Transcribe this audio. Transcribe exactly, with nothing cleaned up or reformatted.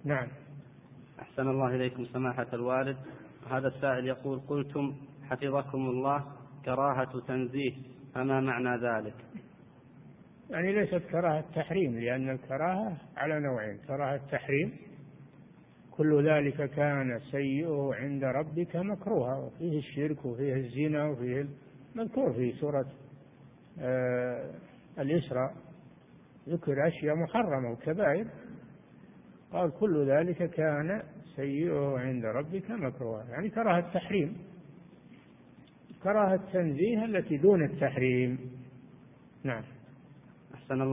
نعم. أحسن الله إليكم سماحة الوالد. هذا السائل يقول: قلتم حفظكم الله كراهة تنزيه، فما معنى ذلك؟ يعني ليست كراهة تحريم، لأن الكراهة على نوعين: كراهة تحريم كل ذلك كان سيئه عند ربك مكروها، وفيه الشرك وفيه الزنا وفيه المذكور في سورة آه الإسراء، ذكر أشياء محرمة وكبائر، قال كل ذلك كان سيئه عند ربك مكروها، يعني كراهة التحريم. كراهة التنزيه التي دون التحريم. نعم.